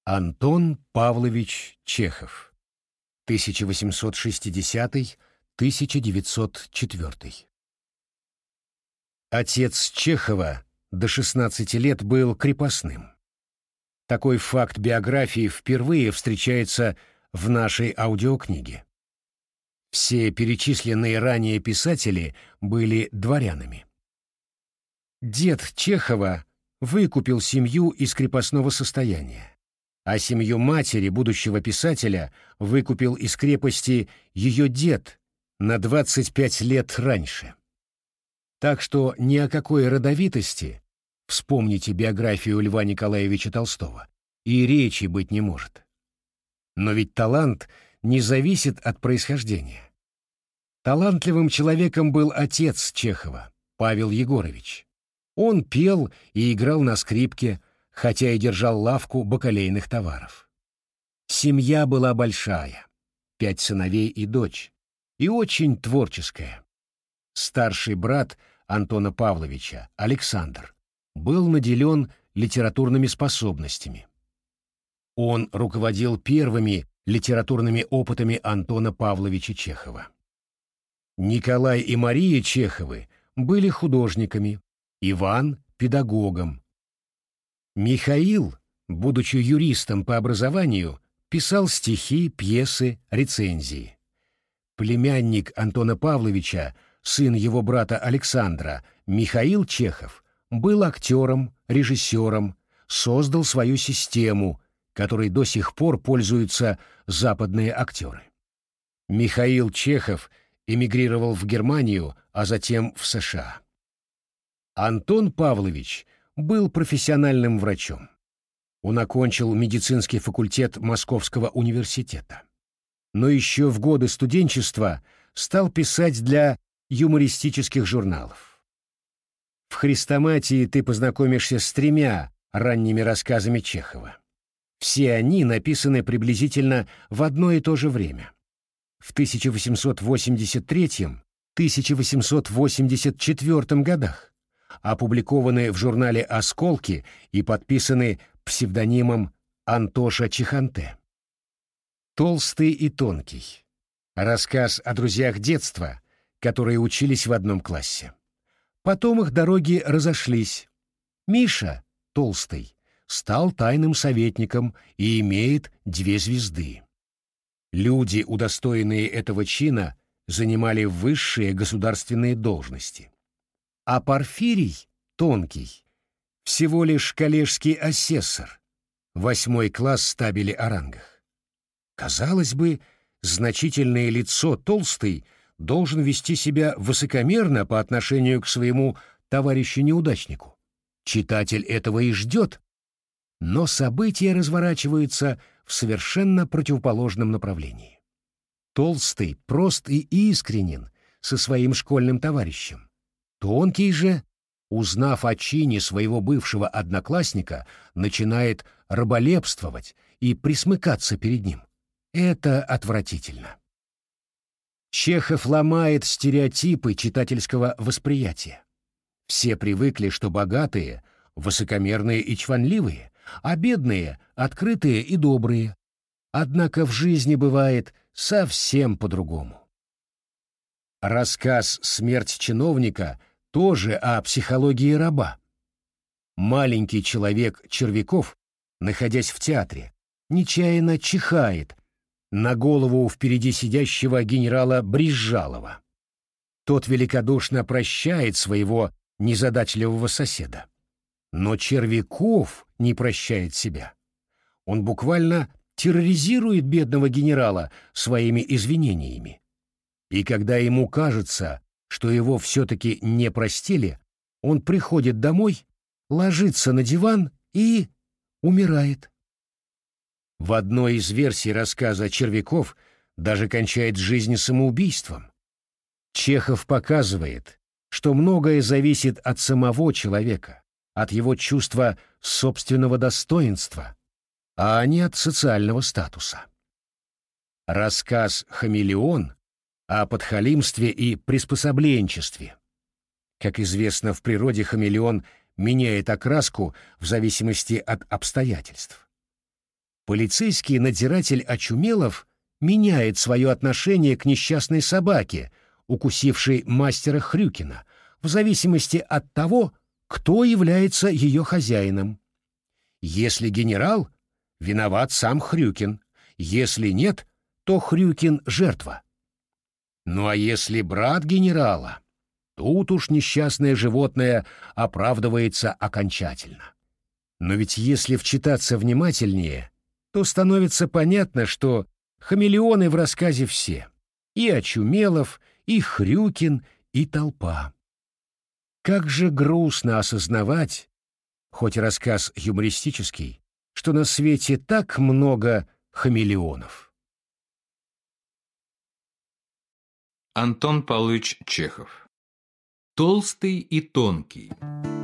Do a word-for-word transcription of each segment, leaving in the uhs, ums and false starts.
Антон Павлович Чехов. тысяча восемьсот шестидесятый — тысяча девятьсот четвёртый. Отец Чехова до шестнадцати лет был крепостным. Такой факт биографии впервые встречается в нашей аудиокниге. Все перечисленные ранее писатели были дворянами. Дед Чехова выкупил семью из крепостного состояния, а семью матери будущего писателя выкупил из крепости ее дед на двадцать пять лет раньше. Так что ни о какой родовитости, вспомните биографию Льва Николаевича Толстого, и речи быть не может. Но ведь талант не зависит от происхождения. Талантливым человеком был отец Чехова, Павел Егорович. Он пел и играл на скрипке, хотя и держал лавку бакалейных товаров. Семья была большая, пять сыновей и дочь, и очень творческая. Старший брат Антона Павловича, Александр, был наделен литературными способностями. Он руководил первыми литературными опытами Антона Павловича Чехова. Николай и Мария Чеховы были художниками, Иван — педагогом. Михаил, будучи юристом по образованию, писал стихи, пьесы, рецензии. Племянник Антона Павловича, сын его брата Александра, Михаил Чехов, был актером, режиссером, создал свою систему, которой до сих пор пользуются западные актеры. Михаил Чехов эмигрировал в Германию, а затем в США. Антон Павлович был профессиональным врачом. Он окончил медицинский факультет Московского университета. Но еще в годы студенчества стал писать для юмористических журналов. В «Хрестоматии» ты познакомишься с тремя ранними рассказами Чехова. Все они написаны приблизительно в одно и то же время. В тысяча восемьсот восемьдесят третьем — тысяча восемьсот восемьдесят четвёртом годах, опубликованы в журнале «Осколки» и подписаны псевдонимом Антоша Чеханте. «Толстый и тонкий» — рассказ о друзьях детства, которые учились в одном классе. Потом их дороги разошлись. Миша, толстый, стал тайным советником и имеет две звезды. Люди, удостоенные этого чина, занимали высшие государственные должности. А Порфирий, тонкий, всего лишь коллежский асессор, восьмой класс стабели о рангах. Казалось бы, значительное лицо толстый должен вести себя высокомерно по отношению к своему товарищу-неудачнику. Читатель этого и ждет, но события разворачиваются в совершенно противоположном направлении. Толстый прост и искренен со своим школьным товарищем. Тонкий же, узнав о чине своего бывшего одноклассника, начинает раболепствовать и присмыкаться перед ним. Это отвратительно. Чехов ломает стереотипы читательского восприятия. Все привыкли, что богатые — высокомерные и чванливые, а бедные — открытые и добрые. Однако в жизни бывает совсем по-другому. Рассказ «Смерть чиновника» тоже о психологии раба. Маленький человек Червяков, находясь в театре, нечаянно чихает на голову впереди сидящего генерала Бризжалова. Тот великодушно прощает своего незадачливого соседа. Но Червяков не прощает себя. Он буквально терроризирует бедного генерала своими извинениями. И когда ему кажется, что его все-таки не простили, он приходит домой, ложится на диван и умирает. В одной из версий рассказа Червяков даже кончает жизнь самоубийством. Чехов показывает, что многое зависит от самого человека, от его чувства собственного достоинства, а не от социального статуса. Рассказ «Хамелеон» о подхалимстве и приспособленчестве. Как известно, в природе хамелеон меняет окраску в зависимости от обстоятельств. Полицейский надзиратель Очумелов меняет свое отношение к несчастной собаке, укусившей мастера Хрюкина, в зависимости от того, кто является ее хозяином. Если генерал, виноват сам Хрюкин, если нет, то Хрюкин — жертва. Ну а если брат генерала, тут уж несчастное животное оправдывается окончательно. Но ведь если вчитаться внимательнее, то становится понятно, что хамелеоны в рассказе все — и Очумелов, и Хрюкин, и толпа. Как же грустно осознавать, хоть рассказ юмористический, что на свете так много хамелеонов. Антон Павлович Чехов. Толстый и тонкий.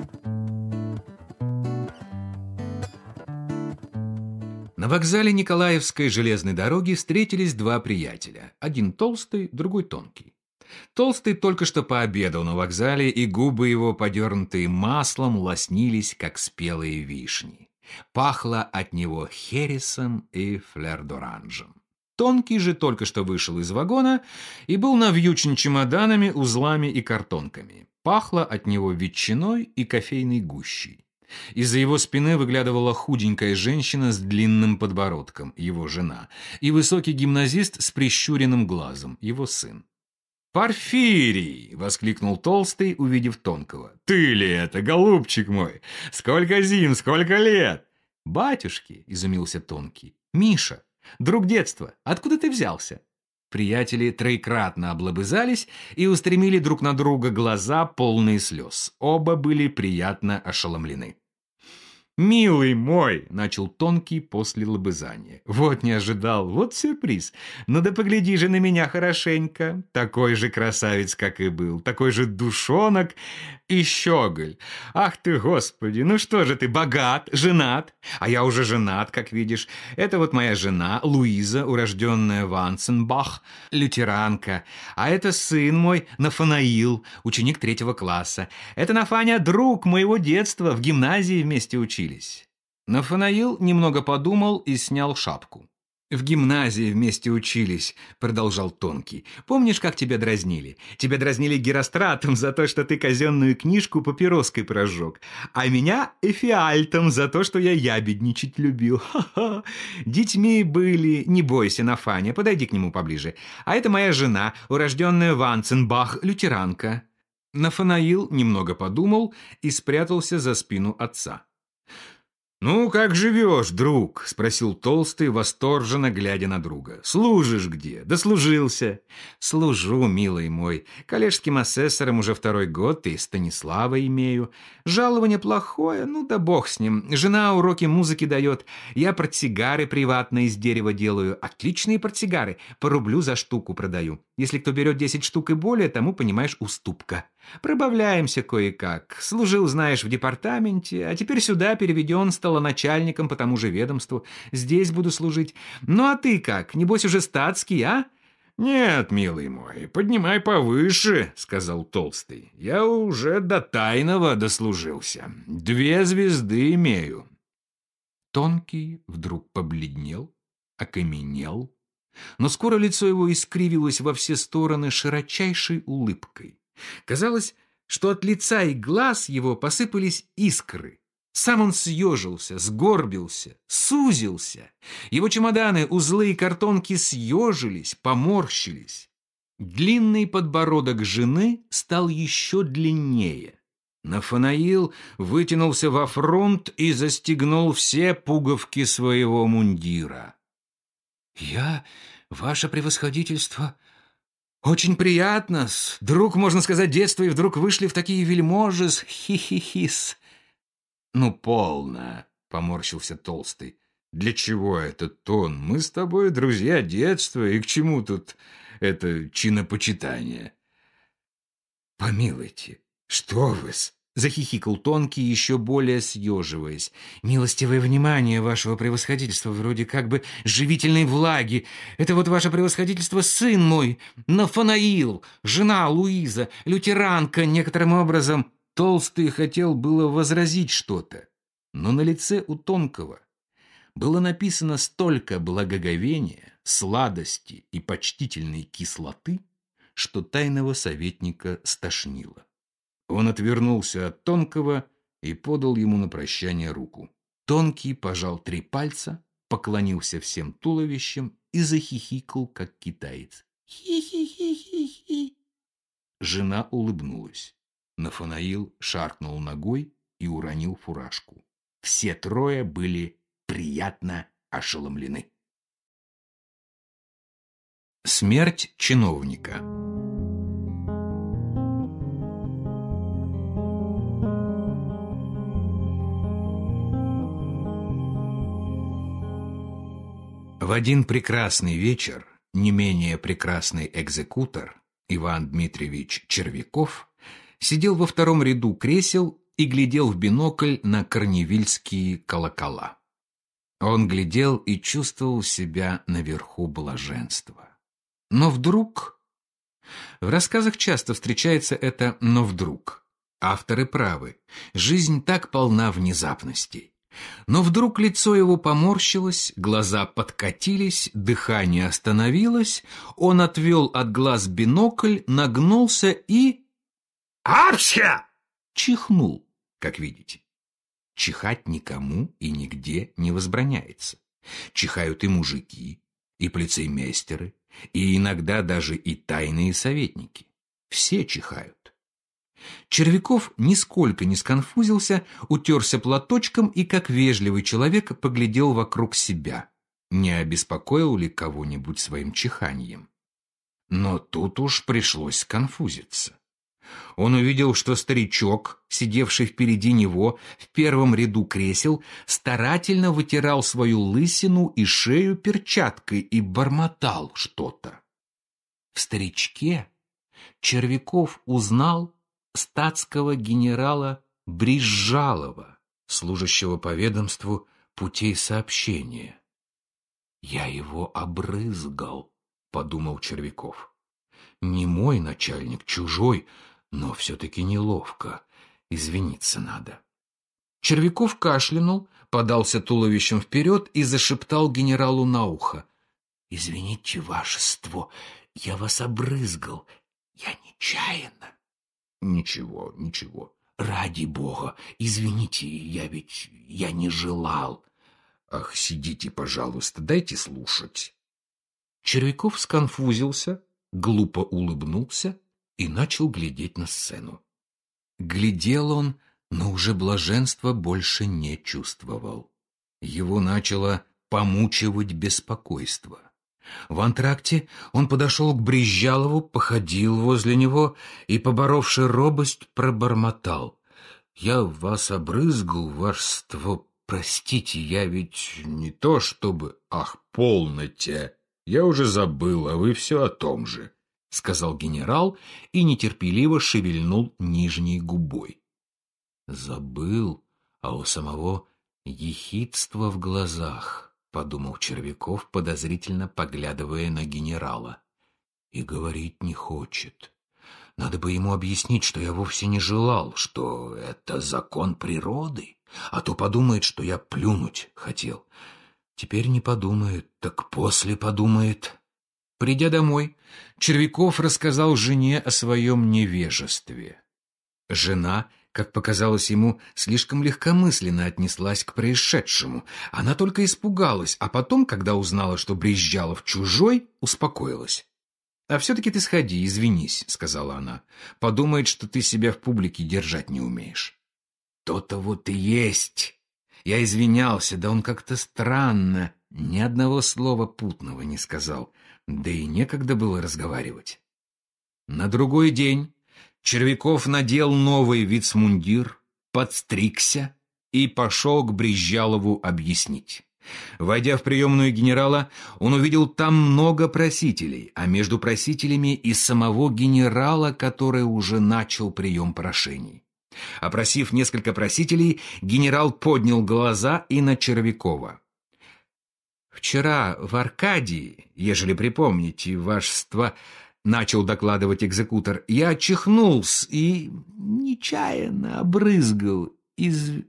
На вокзале Николаевской железной дороги встретились два приятеля. Один толстый, другой тонкий. Толстый только что пообедал на вокзале, и губы его, подернутые маслом, лоснились, как спелые вишни. Пахло от него хересом и флер-д'оранжем. Тонкий же только что вышел из вагона и был навьючен чемоданами, узлами и картонками. Пахло от него ветчиной и кофейной гущей. Из-за его спины выглядывала худенькая женщина с длинным подбородком, его жена, и высокий гимназист с прищуренным глазом, его сын. «Порфирий!» — воскликнул Толстый, увидев Тонкого. «Ты ли это, голубчик мой? Сколько зим, сколько лет!» «Батюшки!» — изумился Тонкий. «Миша, друг детства, откуда ты взялся?» Приятели троекратно облобызались и устремили друг на друга глаза, полные слез. Оба были приятно ошеломлены. «Милый мой!» — начал Тонкий после лобызания. «Вот не ожидал, вот сюрприз. Ну да погляди же на меня хорошенько. Такой же красавец, как и был, такой же душонок и щеголь. Ах ты, Господи, ну что же ты, богат, женат? А я уже женат, как видишь. Это вот моя жена, Луиза, урожденная Ванценбах, лютеранка. А это сын мой, Нафанаил, ученик третьего класса. Это Нафаня, друг моего детства, в гимназии вместе учились». Нафанаил немного подумал и снял шапку. «В гимназии вместе учились», — продолжал Тонкий. «Помнишь, как тебя дразнили? Тебя дразнили Геростратом за то, что ты казенную книжку папироской прожег, а меня эфиальтом за то, что я ябедничать любил. Ха-ха! Детьми были, не бойся, Нафаня, подойди к нему поближе. А это моя жена, урожденная Ванценбах, лютеранка». Нафанаил немного подумал и спрятался за спину отца. «Ну, как живешь, друг?» — спросил Толстый, восторженно глядя на друга. «Служишь где? Дослужился?» «Служу, милый мой. Коллежским асессором уже второй год и Станислава имею. Жалование плохое, ну да бог с ним. Жена уроки музыки дает. Я портсигары приватно из дерева делаю. Отличные портсигары. По рублю за штуку продаю. Если кто берет десять штук и более, тому, понимаешь, уступка. Пробавляемся кое-как. Служил, знаешь, в департаменте, а теперь сюда переведен, стал начальником по тому же ведомству. Здесь буду служить. Ну а ты как? Небось уже статский, а?» «Нет, милый мой, поднимай повыше», — сказал Толстый. «Я уже до тайного дослужился. Две звезды имею». Тонкий вдруг побледнел, окаменел, но скоро лицо его искривилось во все стороны широчайшей улыбкой. Казалось, что от лица и глаз его посыпались искры. Сам он съежился, сгорбился, сузился. Его чемоданы, узлы и картонки съежились, поморщились. Длинный подбородок жены стал еще длиннее. Нафанаил вытянулся во фронт и застегнул все пуговки своего мундира. «Я, ваше превосходительство, очень приятно, друг, можно сказать, детства, и вдруг вышли в такие вельможи, хи-хи-хис». «Ну, полно», — поморщился Толстый. «Для чего этот тон? Мы с тобой друзья детства, и к чему тут это чинопочитание?» «Помилуйте, что вы-с?» — захихикал Тонкий, еще более съеживаясь. «Милостивое внимание вашего превосходительства, вроде как бы живительной влаги. Это вот ваше превосходительство сын мой, Нафанаил, жена Луиза, лютеранка некоторым образом». Толстый хотел было возразить что-то, но на лице у Тонкого было написано столько благоговения, сладости и почтительной кислоты, что тайного советника стошнило. Он отвернулся от Тонкого и подал ему на прощание руку. Тонкий пожал три пальца, поклонился всем туловищем и захихикал, как китаец. Хи-хи-хи-хи-хи. Жена улыбнулась. Нафанаил шаркнул ногой и уронил фуражку. Все трое были приятно ошеломлены. Смерть чиновника. В один прекрасный вечер не менее прекрасный экзекутор Иван Дмитриевич Червяков сидел во втором ряду кресел и глядел в бинокль на корневильские колокола. Он глядел и чувствовал себя наверху блаженства. Но вдруг... В рассказах часто встречается это «но вдруг». Авторы правы. Жизнь так полна внезапностей. Но вдруг лицо его поморщилось, глаза подкатились, дыхание остановилось, он отвел от глаз бинокль, нагнулся и... «Апся!» чихнул, как видите. Чихать никому и нигде не возбраняется. Чихают и мужики, и полицеймейстеры, и иногда даже и тайные советники. Все чихают. Червяков нисколько не сконфузился, утерся платочком и, как вежливый человек, поглядел вокруг себя, не обеспокоил ли кого-нибудь своим чиханьем. Но тут уж пришлось сконфузиться. Он увидел, что старичок, сидевший впереди него в первом ряду кресел, старательно вытирал свою лысину и шею перчаткой и бормотал что-то. В старичке Червяков узнал статского генерала Бризжалова, служащего по ведомству путей сообщения. «Я его обрызгал», — подумал Червяков. «Не мой начальник, чужой, но все-таки неловко. Извиниться надо». Червяков кашлянул, подался туловищем вперед и зашептал генералу на ухо. «Извините, вашество, я вас обрызгал. Я нечаянно». «Ничего, ничего. Ради бога, извините, я ведь... я не желал». «Ах, сидите, пожалуйста, дайте слушать». Червяков сконфузился, глупо улыбнулся и начал глядеть на сцену. Глядел он, но уже блаженства больше не чувствовал. Его начало помучивать беспокойство. В антракте он подошел к Бризжалову, походил возле него и, поборовши робость, пробормотал. «Я вас обрызгал, вашество, простите, я ведь не то чтобы...» «Ах, полноте! Я уже забыл, а вы все о том же», — сказал генерал и нетерпеливо шевельнул нижней губой. «Забыл, а у самого ехидство в глазах», — подумал Червяков, подозрительно поглядывая на генерала. «И говорить не хочет. Надо бы ему объяснить, что я вовсе не желал, что это закон природы, а то подумает, что я плюнуть хотел. Теперь не подумает, так после подумает». Придя домой, Червяков рассказал жене о своем невежестве. Жена, как показалось ему, слишком легкомысленно отнеслась к происшедшему. Она только испугалась, а потом, когда узнала, что Бризжалов чужой, успокоилась. «А все-таки ты сходи, извинись», — сказала она. «Подумает, что ты себя в публике держать не умеешь». «То-то вот и есть. Я извинялся, да он как-то странно, ни одного слова путного не сказал, да и некогда было разговаривать». На другой день Червяков надел новый вицмундир, подстригся и пошел к Бризжалову объяснить. Войдя в приемную генерала, он увидел там много просителей, а между просителями и самого генерала, который уже начал прием прошений. Опросив несколько просителей, генерал поднял глаза и на Червякова. «Вчера в Аркадии, ежели припомните, вашество, — начал докладывать экзекутор, — я чихнулся и нечаянно обрызгал из...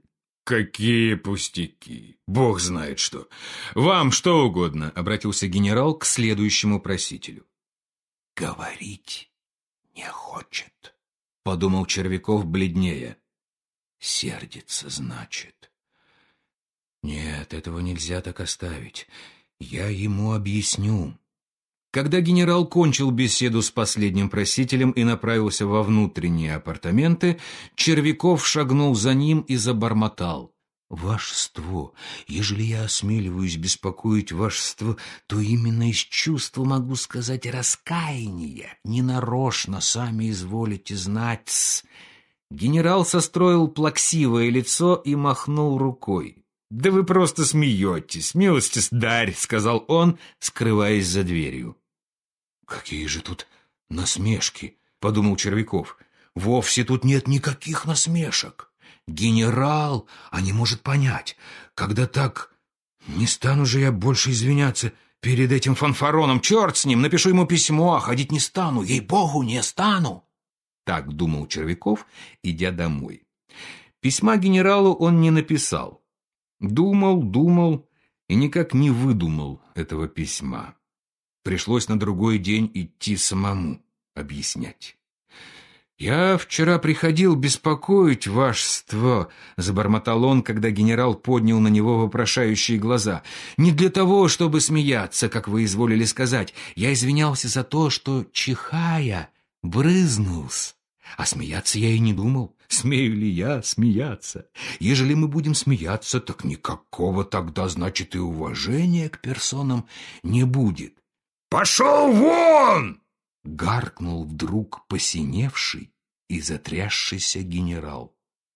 «Какие пустяки! Бог знает что! Вам что угодно!» — обратился генерал к следующему просителю. «Говорить не хочет», — подумал Червяков бледнее. «Сердится, значит. Нет, этого нельзя так оставить. Я ему объясню». Когда генерал кончил беседу с последним просителем и направился во внутренние апартаменты, Червяков шагнул за ним и забормотал. «Вашество, ежели я осмеливаюсь беспокоить вашество, то именно из чувства, могу сказать, раскаяния. Ненарочно, сами изволите знать». Генерал состроил плаксивое лицо и махнул рукой. «Да вы просто смеетесь, милостись дарь», — сказал он, скрываясь за дверью. «Какие же тут насмешки», — подумал Червяков. «Вовсе тут нет никаких насмешек. Генерал, а не может понять, когда так... Не стану же я больше извиняться перед этим фанфароном. Черт с ним, напишу ему письмо, а ходить не стану, ей-богу, не стану». Так думал Червяков, идя домой. Письма генералу он не написал. Думал, думал и никак не выдумал этого письма. Пришлось на другой день идти самому объяснять. «Я вчера приходил беспокоить вашество», — забормотал он, когда генерал поднял на него вопрошающие глаза. «Не для того, чтобы смеяться, как вы изволили сказать. Я извинялся за то, что, чихая, брызнулся. А смеяться я и не думал. Смею ли я смеяться? Ежели мы будем смеяться, так никакого тогда, значит, и уважения к персонам не будет». «Пошел вон!» — гаркнул вдруг посиневший и затрясшийся генерал.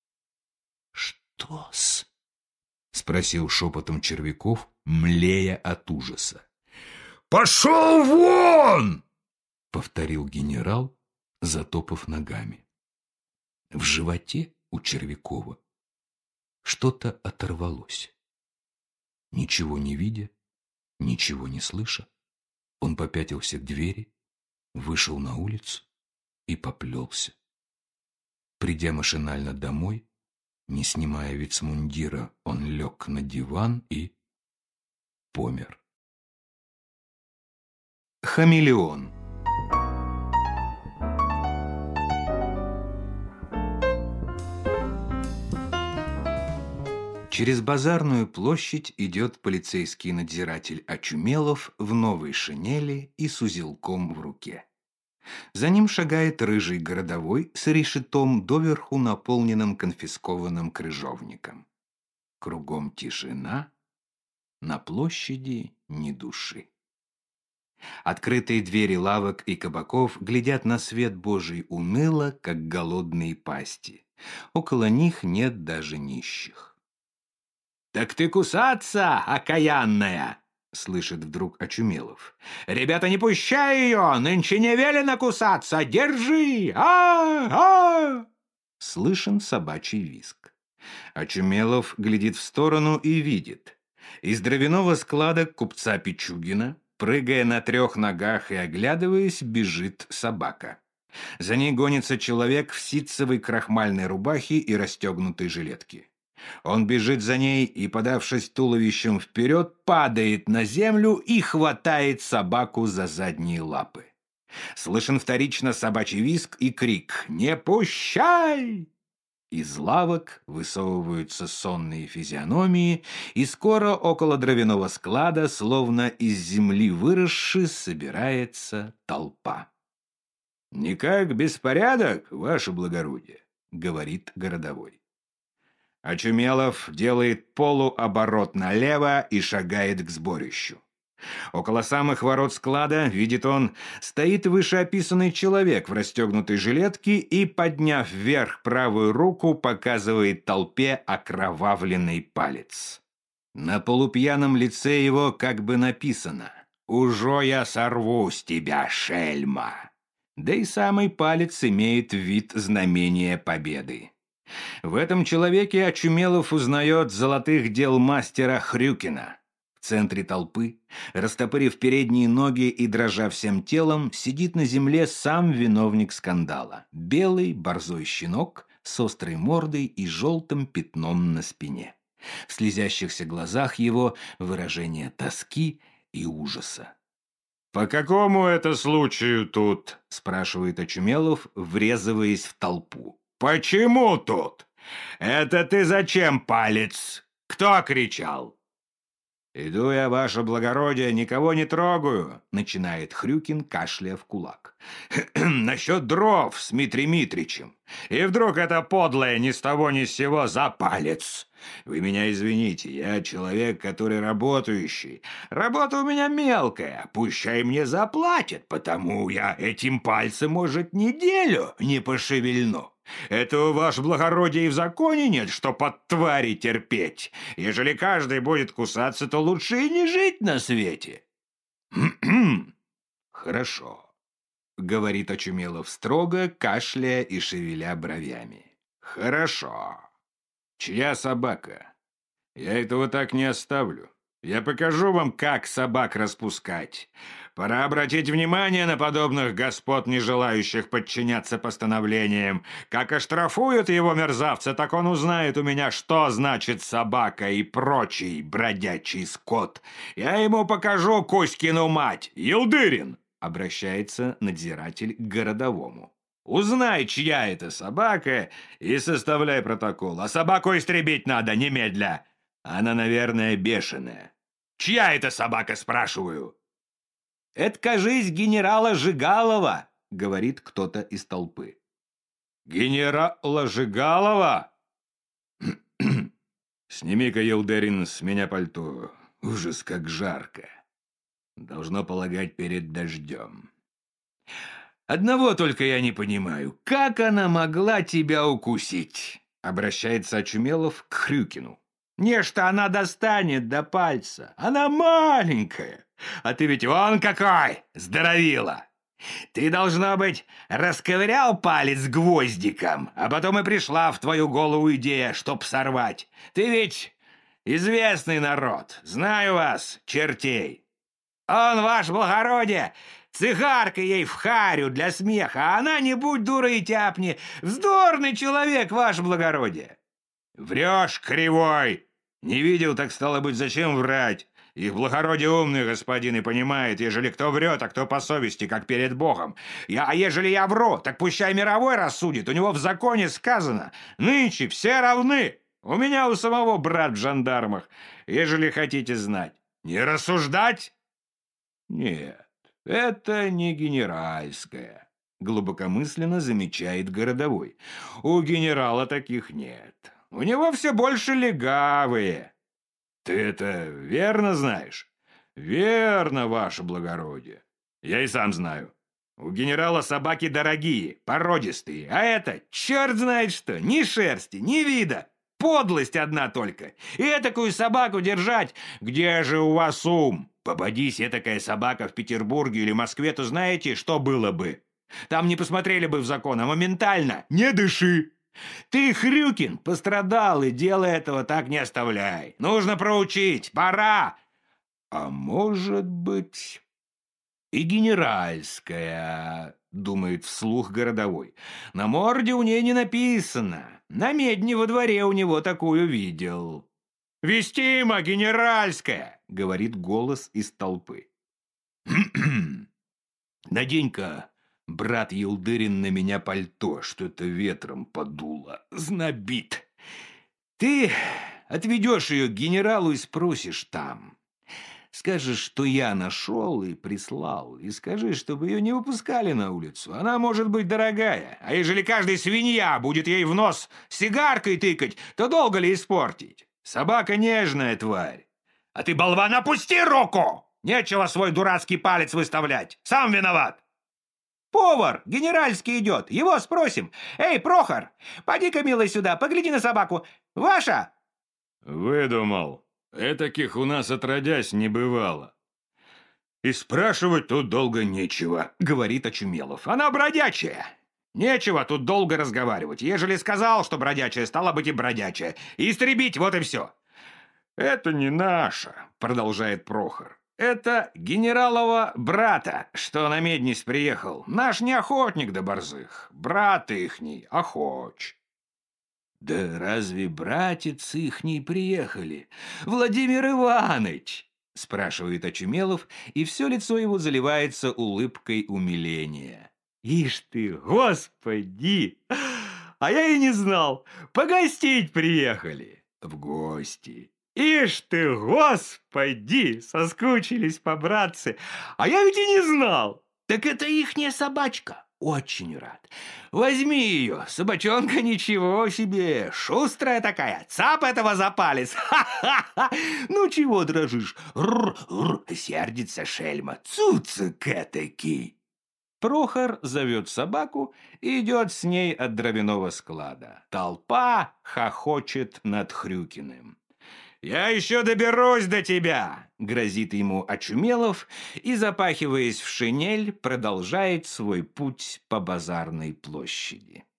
«Что-с?» — спросил шепотом Червяков, млея от ужаса. «Пошел вон!» — повторил генерал, затопав ногами. В животе у Червякова что-то оторвалось. Ничего не видя, ничего не слыша, он попятился к двери, вышел на улицу и поплелся. Придя машинально домой, не снимая вицмундира, он лег на диван и помер. Хамелеон. Через базарную площадь идет полицейский надзиратель Очумелов в новой шинели и с узелком в руке. За ним шагает рыжий городовой с решетом доверху, наполненным конфискованным крыжовником. Кругом тишина, на площади ни души. Открытые двери лавок и кабаков глядят на свет Божий уныло, как голодные пасти. Около них нет даже нищих. «Так ты кусаться, окаянная!» — слышит вдруг Очумелов. «Ребята, не пущай ее! Нынче не велено кусаться! Держи! А-а-а!» Слышен собачий визг. Очумелов глядит в сторону и видит. Из дровяного склада купца Пичугина, прыгая на трех ногах и оглядываясь, бежит собака. За ней гонится человек в ситцевой крахмальной рубахе и расстегнутой жилетке. Он бежит за ней и, подавшись туловищем вперед, падает на землю и хватает собаку за задние лапы. Слышен вторично собачий визг и крик «Не пущай!». Из лавок высовываются сонные физиономии, и скоро около дровяного склада, словно из земли выросши, собирается толпа. «Никак беспорядок, ваше благородие», — говорит городовой. Очумелов делает полуоборот налево и шагает к сборищу. Около самых ворот склада, видит он, стоит вышеописанный человек в расстегнутой жилетке и, подняв вверх правую руку, показывает толпе окровавленный палец. На полупьяном лице его как бы написано «Ужо я сорву с тебя, шельма!» Да и самый палец имеет вид знамения победы. В этом человеке Очумелов узнает золотых дел мастера Хрюкина. В центре толпы, растопырив передние ноги и дрожа всем телом, сидит на земле сам виновник скандала. Белый борзой щенок с острой мордой и желтым пятном на спине. В слезящихся глазах его выражение тоски и ужаса. «По какому это случаю тут?» — спрашивает Очумелов, врезываясь в толпу. «Почему тут? Это ты зачем палец? Кто кричал?» «Иду я, ваше благородие, никого не трогаю», — начинает Хрюкин, кашляя в кулак. «Насчет дров с Митрий Митричем. И вдруг это подлое ни с того ни с сего за палец. Вы меня извините, я человек, который работающий. Работа у меня мелкая, пущай мне заплатят, потому я этим пальцем, может, неделю не пошевельну. Этого, ваше благородие, и в законе нет, что под твари терпеть. Ежели каждый будет кусаться, то лучше и не жить на свете». «Хорошо», — говорит Очумелов строго, кашляя и шевеля бровями. «Хорошо. Чья собака? Я этого так не оставлю. Я покажу вам, как собак распускать. Пора обратить внимание на подобных господ, не желающих подчиняться постановлениям. Как оштрафуют его мерзавца, так он узнает у меня, что значит собака и прочий бродячий скот. Я ему покажу Кузькину мать, Елдырин!» Обращается надзиратель к городовому. «Узнай, чья это собака, и составляй протокол. А собаку истребить надо немедля. Она, наверное, бешеная. Чья это собака, спрашиваю?» «Это, кажись, генерала Жигалова», — говорит кто-то из толпы. «Генерала Жигалова? Сними-ка, Елдырин, с меня пальто. Ужас, как жарко. Должно полагать, перед дождем. Одного только я не понимаю. Как она могла тебя укусить?» Обращается Очумелов к Хрюкину. «Нечто она достанет до пальца. Она маленькая. А ты ведь вон какой, здоровила. Ты, должно быть, расковырял палец гвоздиком, а потом и пришла в твою голову идея, чтоб сорвать. Ты ведь известный народ. Знаю вас, чертей. Он, ваше благородие, цигарка ей в харю для смеха, а она, не будь дурой и тяпни, вздорный человек, ваше благородие». «Врешь, кривой! Не видел, так стало быть, зачем врать? Их благородие умный господин и понимает, ежели кто врет, а кто по совести, как перед Богом. Я, а ежели я вру, так пущай мировой рассудит. У него в законе сказано: нынче все равны. У меня у самого брат в жандармах, ежели хотите знать. Не рассуждать?» «Нет, это не генеральская», — глубокомысленно замечает городовой. «У генерала таких нет. У него все больше легавые». «Ты это верно знаешь?» «Верно, ваше благородие. Я и сам знаю. У генерала собаки дорогие, породистые, а это, черт знает что, ни шерсти, ни вида, подлость одна только. И этакую собаку держать, где же у вас ум? Попадись этакая собака в Петербурге или Москве, то знаете, что было бы? Там не посмотрели бы в закон, а моментально не дыши. Ты, Хрюкин, пострадал, и дело этого так не оставляй. Нужно проучить, пора. А может быть, и генеральская, думает вслух городовой. На морде у ней не написано. На медне во дворе у него такую видел. «Вестима, генеральская!» — говорит голос из толпы. «Надень-ка, брат Елдырин, на меня пальто, что-то ветром подуло, знобит. Ты отведешь ее к генералу и спросишь там. Скажешь, что я нашел и прислал, и скажи, чтобы ее не выпускали на улицу. Она может быть дорогая, а ежели каждая свинья будет ей в нос сигаркой тыкать, то долго ли испортить? Собака нежная тварь. А ты, болван, опусти руку! Нечего свой дурацкий палец выставлять. Сам виноват. Повар генеральский идет. Его спросим. Эй, Прохор, поди-ка, милый, сюда, погляди на собаку. Ваша? Выдумал. Этаких у нас отродясь не бывало. И спрашивать тут долго нечего, говорит Очумелов. Она бродячая. Нечего тут долго разговаривать. Ежели сказал, что бродячая, стало быть и бродячая. Истребить, вот и все. Это не наша, продолжает Прохор. Это генералова брата, что на Меднись приехал. Наш не охотник до борзых. Брат ихний, охоч. Да разве братец ихний приехали? Владимир Иваныч!» — спрашивает Очумелов, и все лицо его заливается улыбкой умиления. «Ишь ты, господи! А я и не знал! Погостить приехали!» «В гости!» «Ишь ты, господи! Соскучились по-братцы! А я ведь и не знал!» «Так это ихняя собачка! Очень рад! Возьми ее! Собачонка ничего себе! Шустрая такая! Цап этого за палец! Ха-ха-ха! Ну чего дрожишь? Р-р! Сердится шельма! Цуцик этакий!» Прохор зовет собаку и идет с ней от дровяного склада. Толпа хохочет над Хрюкиным. «Я еще доберусь до тебя!» — грозит ему Очумелов и, запахиваясь в шинель, продолжает свой путь по базарной площади.